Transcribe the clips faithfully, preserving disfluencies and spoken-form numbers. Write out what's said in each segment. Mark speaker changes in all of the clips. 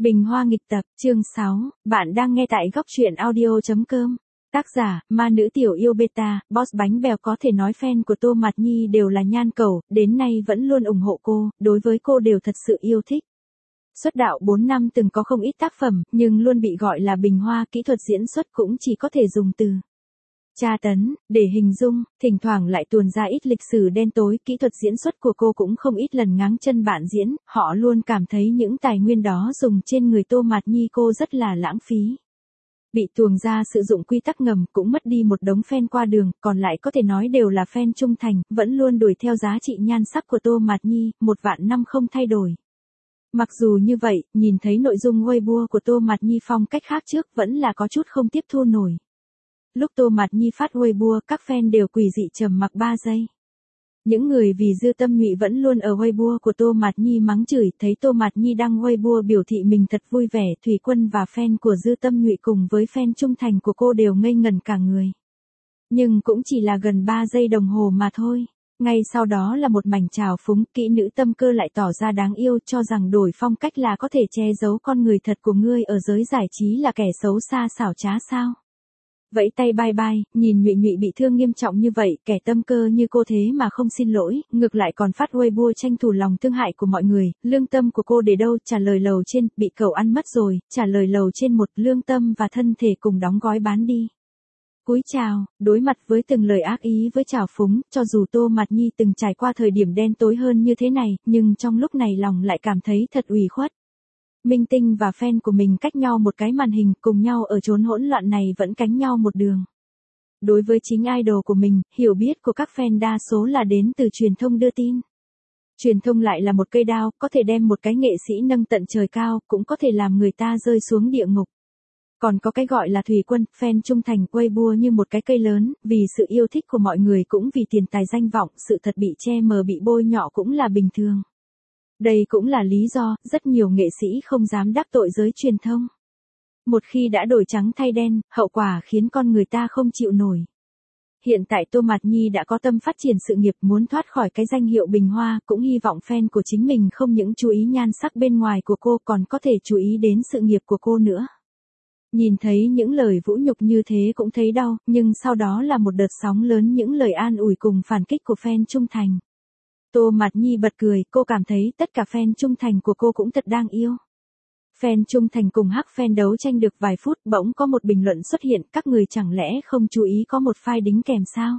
Speaker 1: Bình Hoa nghịch tập, chương sáu, bạn đang nghe tại góc truyện audio chấm com. Tác giả, ma nữ tiểu yêu beta, boss bánh bèo. Có thể nói fan của Tô Mạt Nhi đều là nhan cầu, đến nay vẫn luôn ủng hộ cô, đối với cô đều thật sự yêu thích. Xuất đạo bốn năm từng có không ít tác phẩm, nhưng luôn bị gọi là bình hoa, kỹ thuật diễn xuất cũng chỉ có thể dùng từ tra tấn để hình dung, thỉnh thoảng lại tuồn ra ít lịch sử đen tối. Kỹ thuật diễn xuất của cô cũng không ít lần ngáng chân bạn diễn, họ luôn cảm thấy những tài nguyên đó dùng trên người Tô Mạt Nhi cô rất là lãng phí. Bị tuồng ra sử dụng quy tắc ngầm, cũng mất đi một đống fan qua đường, còn lại có thể nói đều là fan trung thành, vẫn luôn đuổi theo giá trị nhan sắc của Tô Mạt Nhi, một vạn năm không thay đổi. Mặc dù như vậy, nhìn thấy nội dung Weibo của Tô Mạt Nhi phong cách khác trước vẫn là có chút không tiếp thu nổi. Lúc Tô Mạt Nhi phát Weibo, các fan đều quỳ dị trầm mặc ba giây. Những người vì Dư Tâm Nhụy vẫn luôn ở Weibo của Tô Mạt Nhi mắng chửi, thấy Tô Mạt Nhi đăng Weibo biểu thị mình thật vui vẻ, Thủy Quân và fan của Dư Tâm Nhụy cùng với fan trung thành của cô đều ngây ngẩn cả người. Nhưng cũng chỉ là gần ba giây đồng hồ mà thôi. Ngay sau đó là một mảnh trào phúng, kỹ nữ tâm cơ lại tỏ ra đáng yêu, cho rằng đổi phong cách là có thể che giấu con người thật của ngươi ở giới giải trí là kẻ xấu xa xảo trá sao. Vẫy tay bye bye, nhìn Nhụy Nhụy bị thương nghiêm trọng như vậy, kẻ tâm cơ như cô thế mà không xin lỗi, ngược lại còn phát Weibo tranh thủ lòng thương hại của mọi người. Lương tâm của cô để đâu? Trả lời lầu trên, bị cậu ăn mất rồi. Trả lời lầu trên một, lương tâm và thân thể cùng đóng gói bán đi. Cúi chào, đối mặt với từng lời ác ý với trào phúng, cho dù Tô Mạt Nhi từng trải qua thời điểm đen tối hơn như thế này, nhưng trong lúc này lòng lại cảm thấy thật ủy khuất. Minh tinh và fan của mình cách nhau một cái màn hình, cùng nhau ở chốn hỗn loạn này vẫn cánh nhau một đường. Đối với chính idol của mình, hiểu biết của các fan đa số là đến từ truyền thông đưa tin. Truyền thông lại là một cây đao, có thể đem một cái nghệ sĩ nâng tận trời cao, cũng có thể làm người ta rơi xuống địa ngục. Còn có cái gọi là Thủy Quân, fan trung thành Weibo như một cái cây lớn, vì sự yêu thích của mọi người cũng vì tiền tài danh vọng, sự thật bị che mờ bị bôi nhọ cũng là bình thường. Đây cũng là lý do, rất nhiều nghệ sĩ không dám đắc tội giới truyền thông. Một khi đã đổi trắng thay đen, hậu quả khiến con người ta không chịu nổi. Hiện tại Tô Mạt Nhi đã có tâm phát triển sự nghiệp, muốn thoát khỏi cái danh hiệu bình hoa, cũng hy vọng fan của chính mình không những chú ý nhan sắc bên ngoài của cô còn có thể chú ý đến sự nghiệp của cô nữa. Nhìn thấy những lời vũ nhục như thế cũng thấy đau, nhưng sau đó là một đợt sóng lớn những lời an ủi cùng phản kích của fan trung thành. Tô Mạt Nhi bật cười, cô cảm thấy tất cả fan trung thành của cô cũng thật đáng yêu. Fan trung thành cùng hắc fan đấu tranh được vài phút, bỗng có một bình luận xuất hiện, các người chẳng lẽ không chú ý có một file đính kèm sao?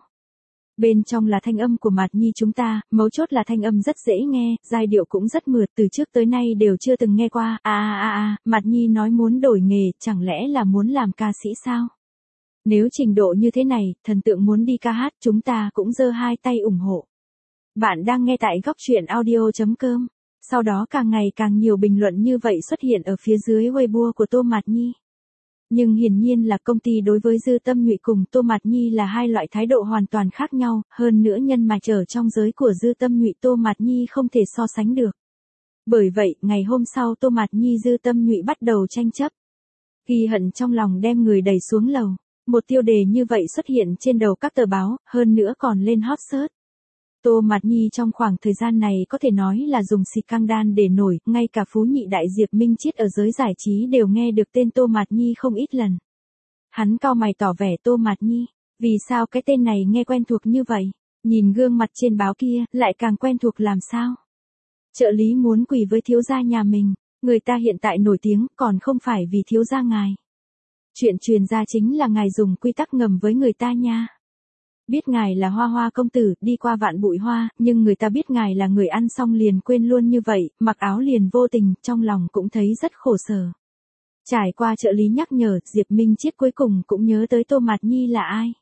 Speaker 1: Bên trong là thanh âm của Mạt Nhi chúng ta, mấu chốt là thanh âm rất dễ nghe, giai điệu cũng rất mượt, từ trước tới nay đều chưa từng nghe qua. À à à à, Mạt Nhi nói muốn đổi nghề, chẳng lẽ là muốn làm ca sĩ sao? Nếu trình độ như thế này, thần tượng muốn đi ca hát, chúng ta cũng giơ hai tay ủng hộ. Bạn đang nghe tại góc truyện audio chấm com. Sau đó càng ngày càng nhiều bình luận như vậy xuất hiện ở phía dưới Weibo của Tô Mạt Nhi. Nhưng hiển nhiên là công ty đối với Dư Tâm Nhụy cùng Tô Mạt Nhi là hai loại thái độ hoàn toàn khác nhau, hơn nữa nhân mạch ở trong giới của Dư Tâm Nhụy Tô Mạt Nhi không thể so sánh được. Bởi vậy, ngày hôm sau Tô Mạt Nhi Dư Tâm Nhụy bắt đầu tranh chấp. Ghi hận trong lòng đem người đẩy xuống lầu. Một tiêu đề như vậy xuất hiện trên đầu các tờ báo, hơn nữa còn lên hot search. Tô Mạt Nhi trong khoảng thời gian này có thể nói là dùng xì căng đan để nổi, ngay cả phú nhị đại Diệp Minh Chiết ở giới giải trí đều nghe được tên Tô Mạt Nhi không ít lần. Hắn cau mày tỏ vẻ Tô Mạt Nhi, vì sao cái tên này nghe quen thuộc như vậy, nhìn gương mặt trên báo kia, lại càng quen thuộc làm sao? Trợ lý muốn quỳ với thiếu gia nhà mình, người ta hiện tại nổi tiếng, còn không phải vì thiếu gia ngài. Chuyện truyền ra chính là ngài dùng quy tắc ngầm với người ta nha. Biết ngài là Hoa Hoa công tử, đi qua vạn bụi hoa, nhưng người ta biết ngài là người ăn xong liền quên luôn như vậy, mặc áo liền vô tình, trong lòng cũng thấy rất khổ sở. Trải qua trợ lý nhắc nhở, Diệp Minh Chiết cuối cùng cũng nhớ tới Tô Mạt Nhi là ai.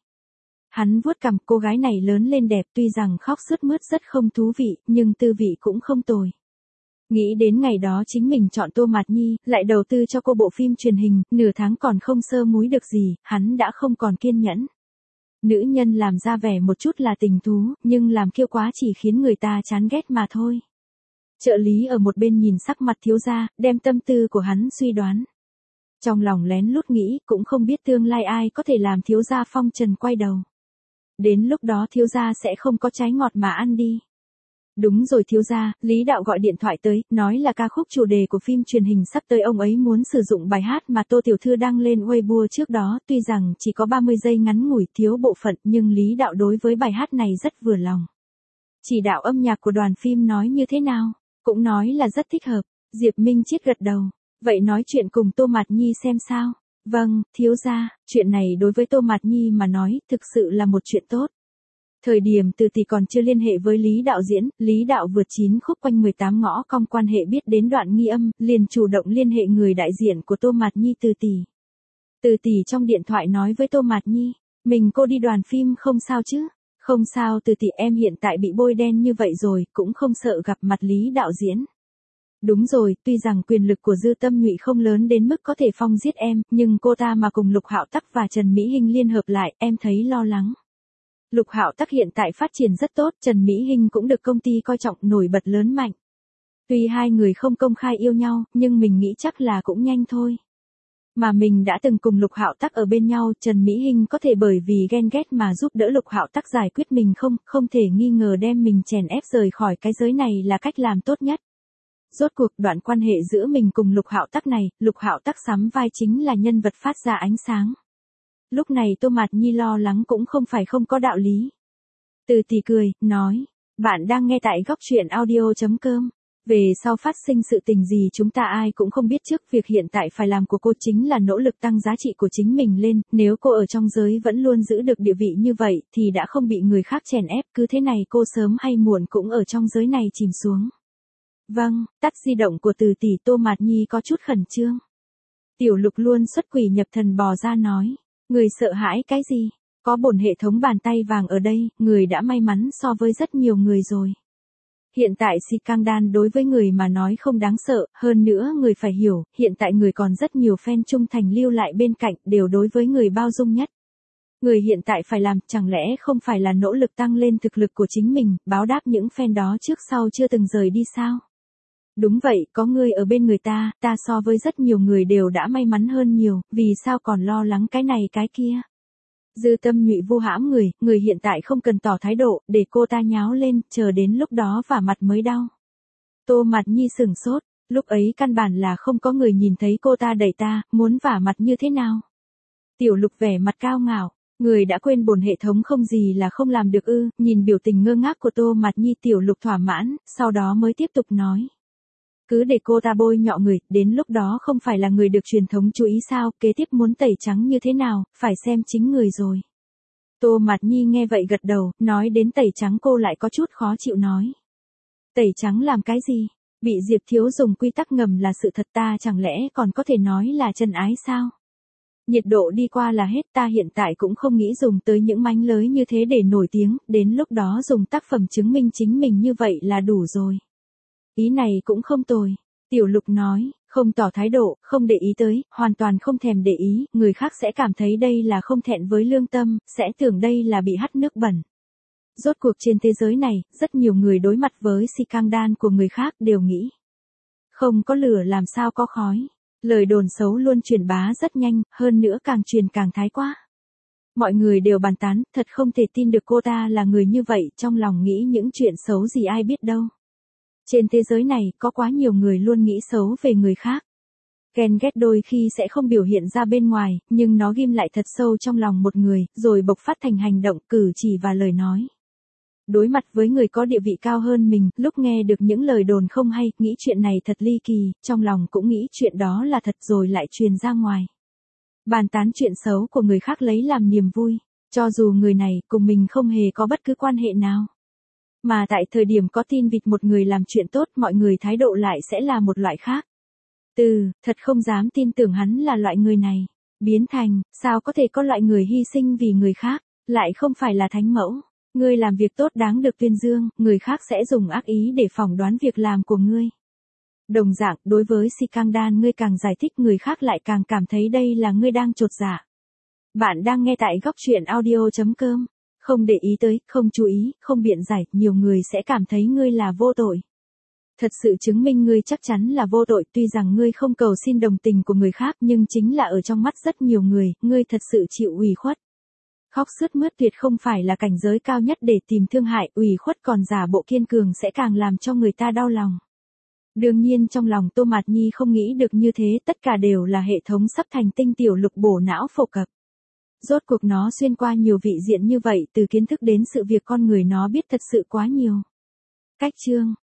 Speaker 1: Hắn vuốt cằm, cô gái này lớn lên đẹp, tuy rằng khóc sướt mướt rất không thú vị, nhưng tư vị cũng không tồi. Nghĩ đến ngày đó chính mình chọn Tô Mạt Nhi, lại đầu tư cho cô bộ phim truyền hình, nửa tháng còn không sơ múi được gì, hắn đã không còn kiên nhẫn. Nữ nhân làm ra vẻ một chút là tình thú, nhưng làm kiêu quá chỉ khiến người ta chán ghét mà thôi. Trợ lý ở một bên nhìn sắc mặt thiếu gia, đem tâm tư của hắn suy đoán. Trong lòng lén lút nghĩ, cũng không biết tương lai ai có thể làm thiếu gia phong trần quay đầu. Đến lúc đó thiếu gia sẽ không có trái ngọt mà ăn đi. Đúng rồi thiếu gia, Lý Đạo gọi điện thoại tới, nói là ca khúc chủ đề của phim truyền hình sắp tới ông ấy muốn sử dụng bài hát mà Tô Tiểu Thư đăng lên Weibo trước đó, tuy rằng chỉ có ba mươi giây ngắn ngủi thiếu bộ phận nhưng Lý Đạo đối với bài hát này rất vừa lòng. Chỉ đạo âm nhạc của đoàn phim nói như thế nào? Cũng nói là rất thích hợp. Diệp Minh Chiết gật đầu. Vậy nói chuyện cùng Tô Mạt Nhi xem sao? Vâng, thiếu gia, chuyện này đối với Tô Mạt Nhi mà nói thực sự là một chuyện tốt. Thời điểm Từ Tỷ còn chưa liên hệ với Lý Đạo diễn, Lý Đạo vượt chín khúc quanh mười tám ngõ cong quan hệ biết đến đoạn nghi âm, liền chủ động liên hệ người đại diện của Tô Mạt Nhi Từ Tỷ. Từ Tỷ trong điện thoại nói với Tô Mạt Nhi, mình cô đi đoàn phim không sao chứ? Không sao Từ Tỷ, em hiện tại bị bôi đen như vậy rồi, cũng không sợ gặp mặt Lý Đạo diễn. Đúng rồi, tuy rằng quyền lực của Dư Tâm Nhụy không lớn đến mức có thể phong giết em, nhưng cô ta mà cùng Lục Hạo Tắc và Trần Mỹ Hinh liên hợp lại, em thấy lo lắng. Lục Hạo Tắc hiện tại phát triển rất tốt, Trần Mỹ Hinh cũng được công ty coi trọng nổi bật lớn mạnh. Tuy hai người không công khai yêu nhau, nhưng mình nghĩ chắc là cũng nhanh thôi. Mà mình đã từng cùng Lục Hạo Tắc ở bên nhau, Trần Mỹ Hinh có thể bởi vì ghen ghét mà giúp đỡ Lục Hạo Tắc giải quyết mình không, không thể nghi ngờ đem mình chèn ép rời khỏi cái giới này là cách làm tốt nhất. Rốt cuộc đoạn quan hệ giữa mình cùng Lục Hạo Tắc này, Lục Hạo Tắc sắm vai chính là nhân vật phát ra ánh sáng. Lúc này Tô Mạt Nhi lo lắng cũng không phải không có đạo lý. Từ Tỷ cười, nói, bạn đang nghe tại góc truyện audio chấm com. Về sau phát sinh sự tình gì chúng ta ai cũng không biết trước, việc hiện tại phải làm của cô chính là nỗ lực tăng giá trị của chính mình lên, nếu cô ở trong giới vẫn luôn giữ được địa vị như vậy thì đã không bị người khác chèn ép, cứ thế này cô sớm hay muộn cũng ở trong giới này chìm xuống. Vâng, tắt di động của Từ Tỷ. Tô Mạt Nhi có chút khẩn trương. Tiểu Lục luôn xuất quỷ nhập thần bò ra nói, người sợ hãi cái gì? Có bổn hệ thống bàn tay vàng ở đây, người đã may mắn so với rất nhiều người rồi. Hiện tại scandal đối với người mà nói không đáng sợ, hơn nữa người phải hiểu, hiện tại người còn rất nhiều fan trung thành lưu lại bên cạnh, đều đối với người bao dung nhất. Người hiện tại phải làm, chẳng lẽ không phải là nỗ lực tăng lên thực lực của chính mình, báo đáp những fan đó trước sau chưa từng rời đi sao? Đúng vậy, có người ở bên người ta, ta so với rất nhiều người đều đã may mắn hơn nhiều, vì sao còn lo lắng cái này cái kia? Dư Tâm Nhụy vu hãm người, người hiện tại không cần tỏ thái độ, để cô ta nháo lên, chờ đến lúc đó vả mặt mới đau. Tô Mạt Nhi sửng sốt, lúc ấy căn bản là không có người nhìn thấy cô ta đẩy ta, muốn vả mặt như thế nào? Tiểu Lục vẻ mặt cao ngạo, người đã quên bổn hệ thống không gì là không làm được ư? Nhìn biểu tình ngơ ngác của Tô Mạt Nhi, Tiểu Lục thỏa mãn, sau đó mới tiếp tục nói. Cứ để cô ta bôi nhọ người, đến lúc đó không phải là người được truyền thống chú ý sao, kế tiếp muốn tẩy trắng như thế nào, phải xem chính người rồi. Tô Mạt Nhi nghe vậy gật đầu, nói đến tẩy trắng cô lại có chút khó chịu nói. Tẩy trắng làm cái gì? Bị Diệp Thiếu dùng quy tắc ngầm là sự thật, ta chẳng lẽ còn có thể nói là chân ái sao? Nhiệt độ đi qua là hết, ta hiện tại cũng không nghĩ dùng tới những mánh lới như thế để nổi tiếng, đến lúc đó dùng tác phẩm chứng minh chính mình như vậy là đủ rồi. Ý này cũng không tồi. Tiểu Lục nói, không tỏ thái độ, không để ý tới, hoàn toàn không thèm để ý, người khác sẽ cảm thấy đây là không thẹn với lương tâm, sẽ tưởng đây là bị hắt nước bẩn. Rốt cuộc trên thế giới này, rất nhiều người đối mặt với scandal của người khác đều nghĩ. Không có lửa làm sao có khói. Lời đồn xấu luôn truyền bá rất nhanh, hơn nữa càng truyền càng thái quá. Mọi người đều bàn tán, thật không thể tin được cô ta là người như vậy, trong lòng nghĩ những chuyện xấu gì ai biết đâu. Trên thế giới này, có quá nhiều người luôn nghĩ xấu về người khác. Ghen ghét đôi khi sẽ không biểu hiện ra bên ngoài, nhưng nó ghim lại thật sâu trong lòng một người, rồi bộc phát thành hành động, cử chỉ và lời nói. Đối mặt với người có địa vị cao hơn mình, lúc nghe được những lời đồn không hay, nghĩ chuyện này thật ly kỳ, trong lòng cũng nghĩ chuyện đó là thật rồi lại truyền ra ngoài. Bàn tán chuyện xấu của người khác lấy làm niềm vui, cho dù người này cùng mình không hề có bất cứ quan hệ nào. Mà tại thời điểm có tin vịt một người làm chuyện tốt, mọi người thái độ lại sẽ là một loại khác. Từ, thật không dám tin tưởng hắn là loại người này. Biến thành, sao có thể có loại người hy sinh vì người khác, lại không phải là thánh mẫu. Ngươi làm việc tốt đáng được tuyên dương, người khác sẽ dùng ác ý để phỏng đoán việc làm của ngươi. Đồng dạng, đối với scandal ngươi càng giải thích người khác lại càng cảm thấy đây là ngươi đang chột dạ. Bạn đang nghe tại góc truyện audio chấm com. Không để ý tới, không chú ý, không biện giải, nhiều người sẽ cảm thấy ngươi là vô tội. Thật sự chứng minh ngươi chắc chắn là vô tội, tuy rằng ngươi không cầu xin đồng tình của người khác nhưng chính là ở trong mắt rất nhiều người, ngươi thật sự chịu ủy khuất. Khóc sướt mướt tuyệt không phải là cảnh giới cao nhất để tìm thương hại, ủy khuất còn giả bộ kiên cường sẽ càng làm cho người ta đau lòng. Đương nhiên trong lòng Tô Mạt Nhi không nghĩ được như thế, tất cả đều là hệ thống sắp thành tinh tiểu lục bổ não phổ cập. Rốt cuộc nó xuyên qua nhiều vị diện như vậy, từ kiến thức đến sự việc con người nó biết thật sự quá nhiều. Cách chương